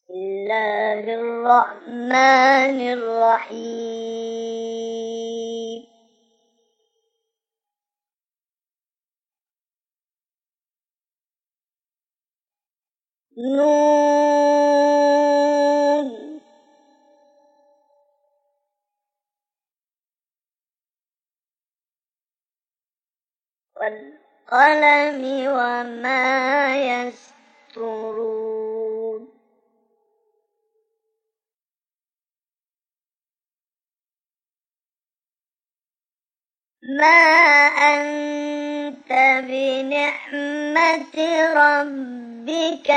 الله الرحمن الرحيم نون والقلم وما يسطرون ما أنت بنعمة ربك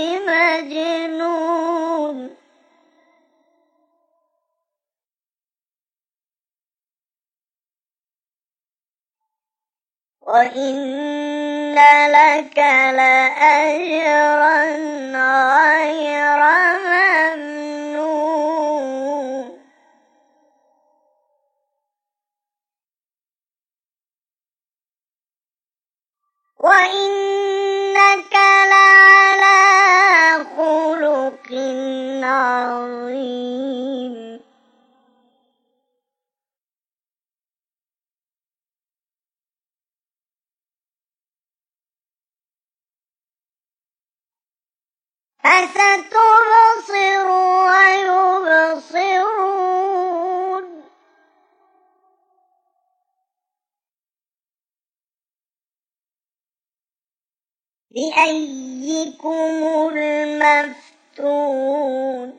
بمجنون وإن لك لأجرا غير ممنون وإنك لعلى خلق عظيم فستبصر ويبصرون بأيكم المفتون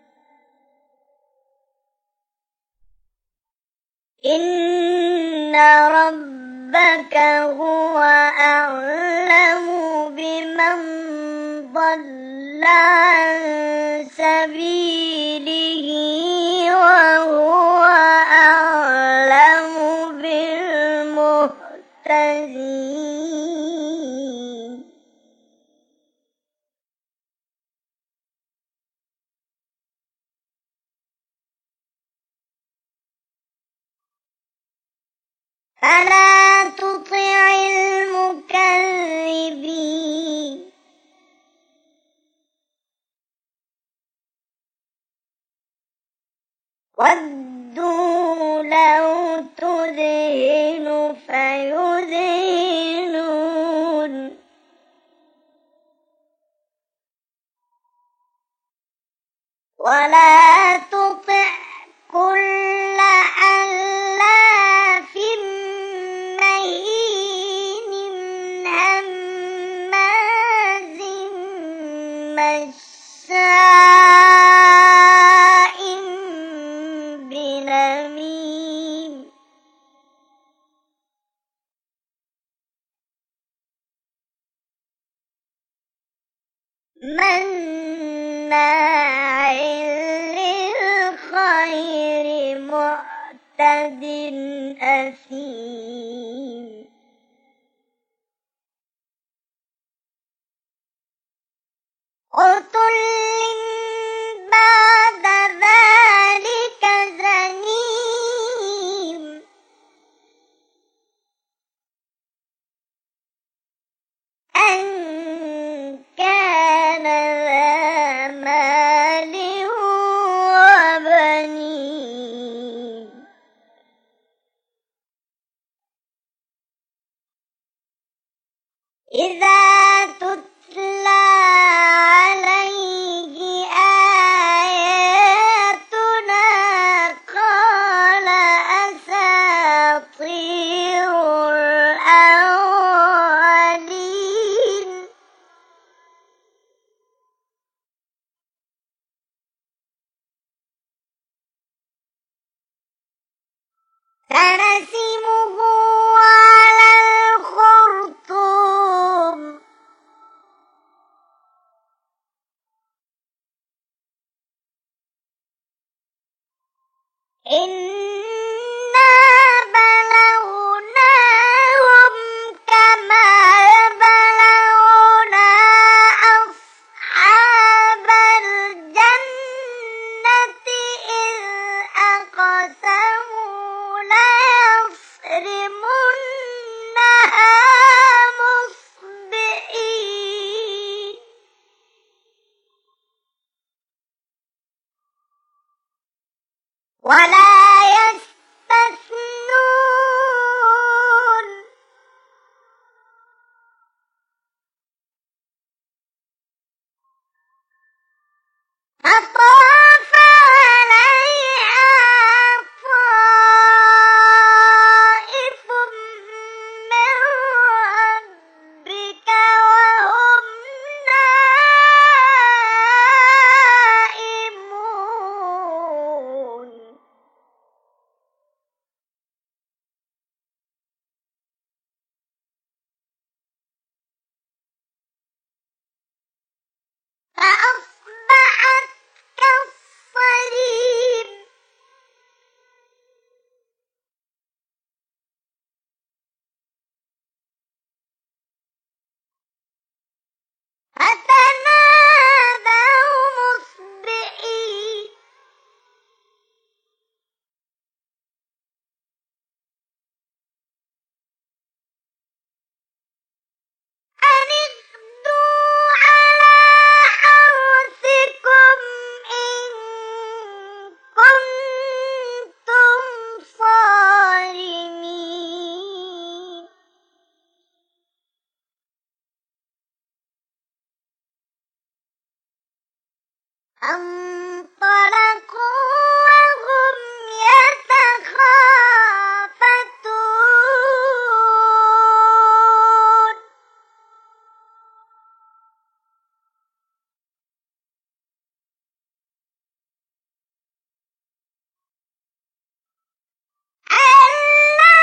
إن ربك هو أعلم بمن ضل عن سبيله وهو أعلم بالمهتدين فلا تطع المكذبين ودوا لو تدهن فيدهنون ولا تطع كل حلاف مهين هماز مشاء بنميم مناع للخير معتد أثيم عتل بعد ذلك زنيم أن كان ذا مال وبنين إذا تتلى عليه آياتنا قال أساطير الأولين سنسمه على الخرطوم إنا بلوناهم كما بلونا أصحاب الجنة إذ أقسموا ليصرمنها مصبحين فأصبحت كالصريم فتنادوا مصبحين أن اغدوا على حرثكم إن كنتم صارمين فانطلقوا وهم يتخافتون ألا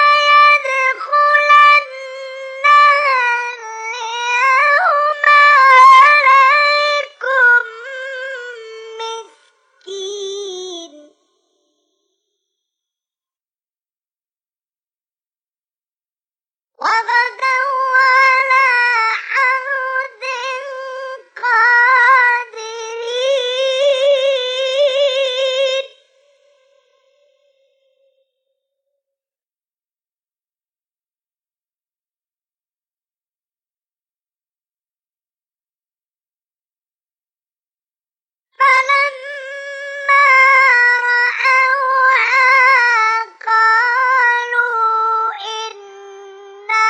يدخلنها اليوم عليكم مسكين وغدوا على حرد قادرين فلما رأوها قالوا إنا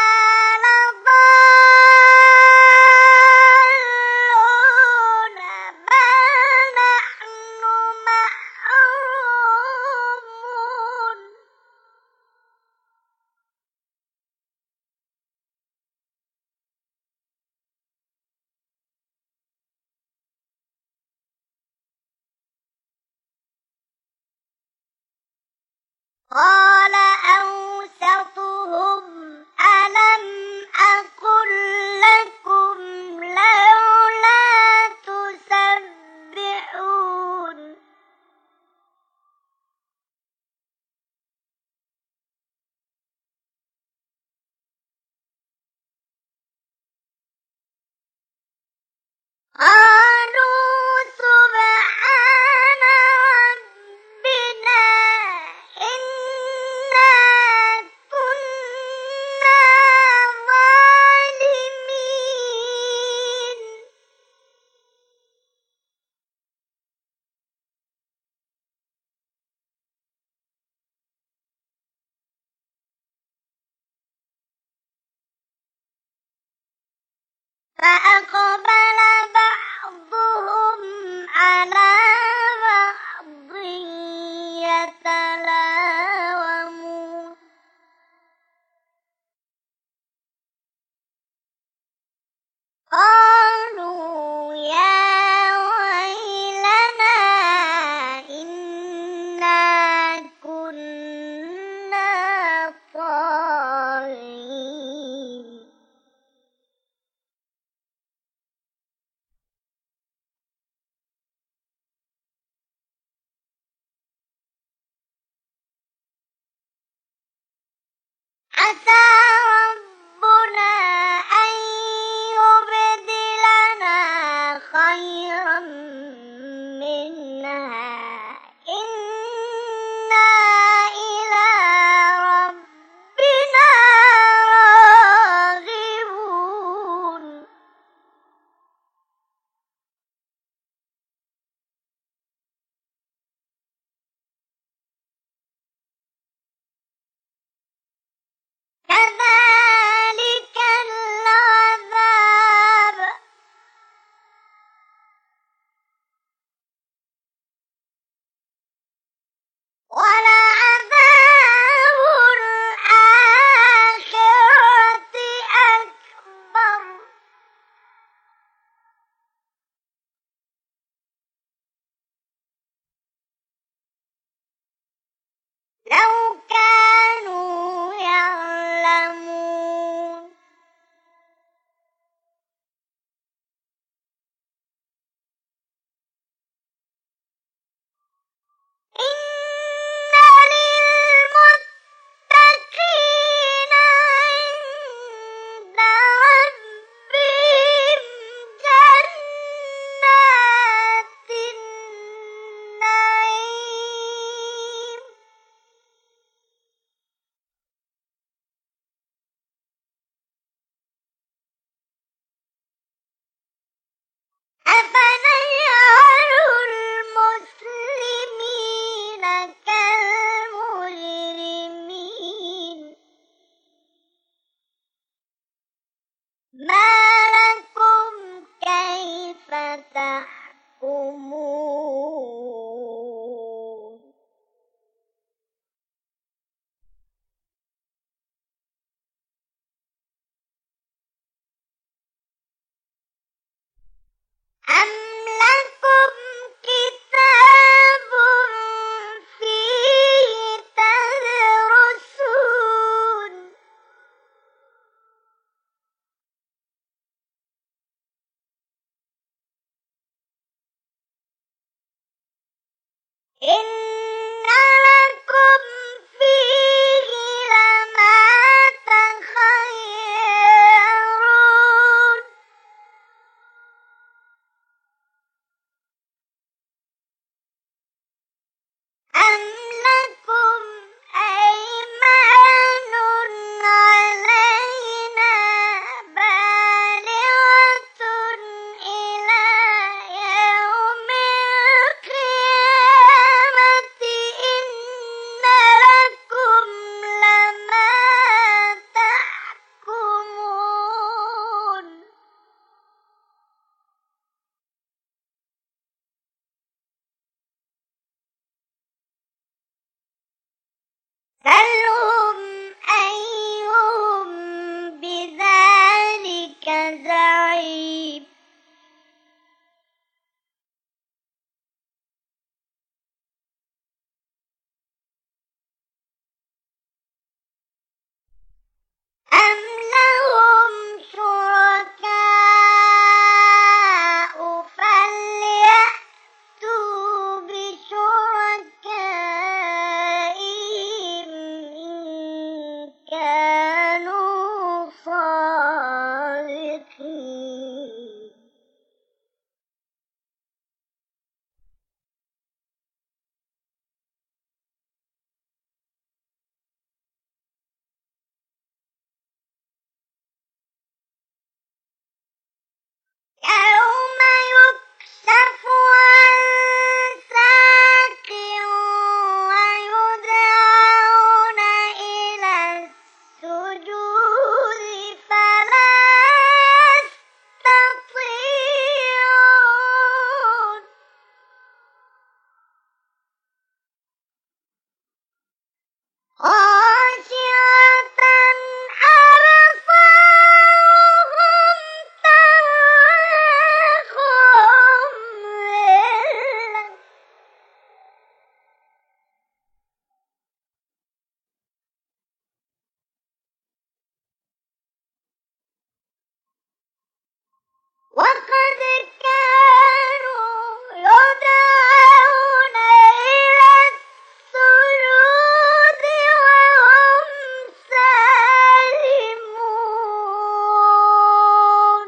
لضالون بل نحن محرومون قال أوسطهم ألم أقل لكم لولا تسبحون قالوا سبحان ربنا إنا كنا ظالمين فأقبل بعضهم على بعض يتلاومون قالوا يا ويلنا إنا كنا طاغين عسى ربنا أن يبدلنا خيرا منها إنا إلى ربنا راغبون كذلك أفنجعل المسلمين كالمجرمين ما لكم كيف تحكمون أم لكم كتاب فيه تدرسون إن لكم فيه لما تخيرون أم لكم أيمان علينا بالغة إلى يوم القيامة إن لكم لما تحكمون سلهم أيهم بذلك زعيم أم لهم شركاء فليأتوا بشركائهم إن كانوا صادقين يوم يكشف عن ساق ويدعون إلى السجود فلا يستطيعون خاشعة أبصارهم ترهقهم ذلة وقد كانوا يدعون إلى السجود وهم سالمون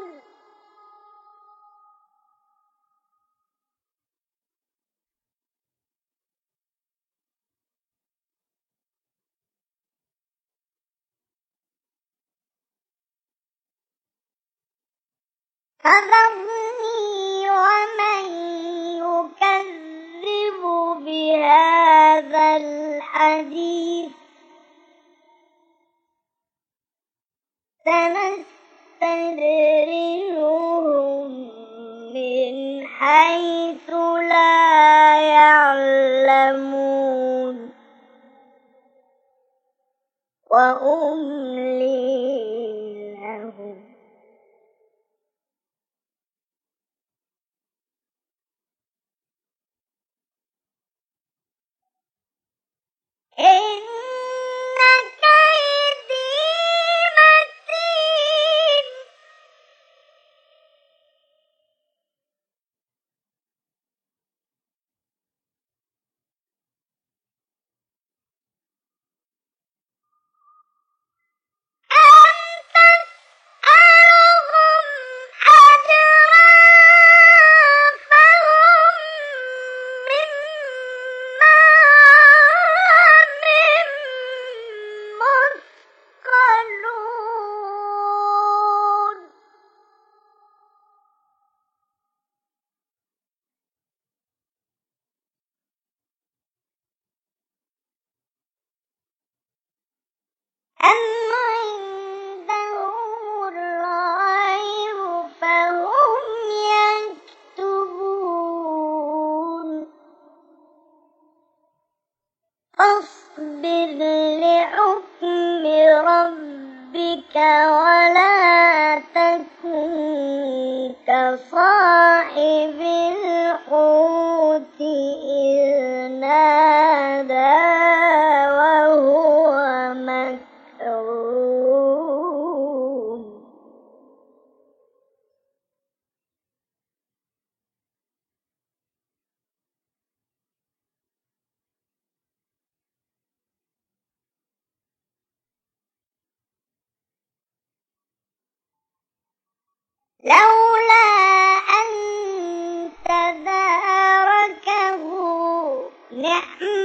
فذرني ومن يكذب بهذا الحديث سنستدرجهم من حيث لا يعلمون وأملي لهم إن كيدي متين أم عندهم الغيب فهم يكتبون فاصبر لحكم ربك ولا تكن كصاحب الحوت إذ نادى وهو مكظوم لولا أن تداركه نعمة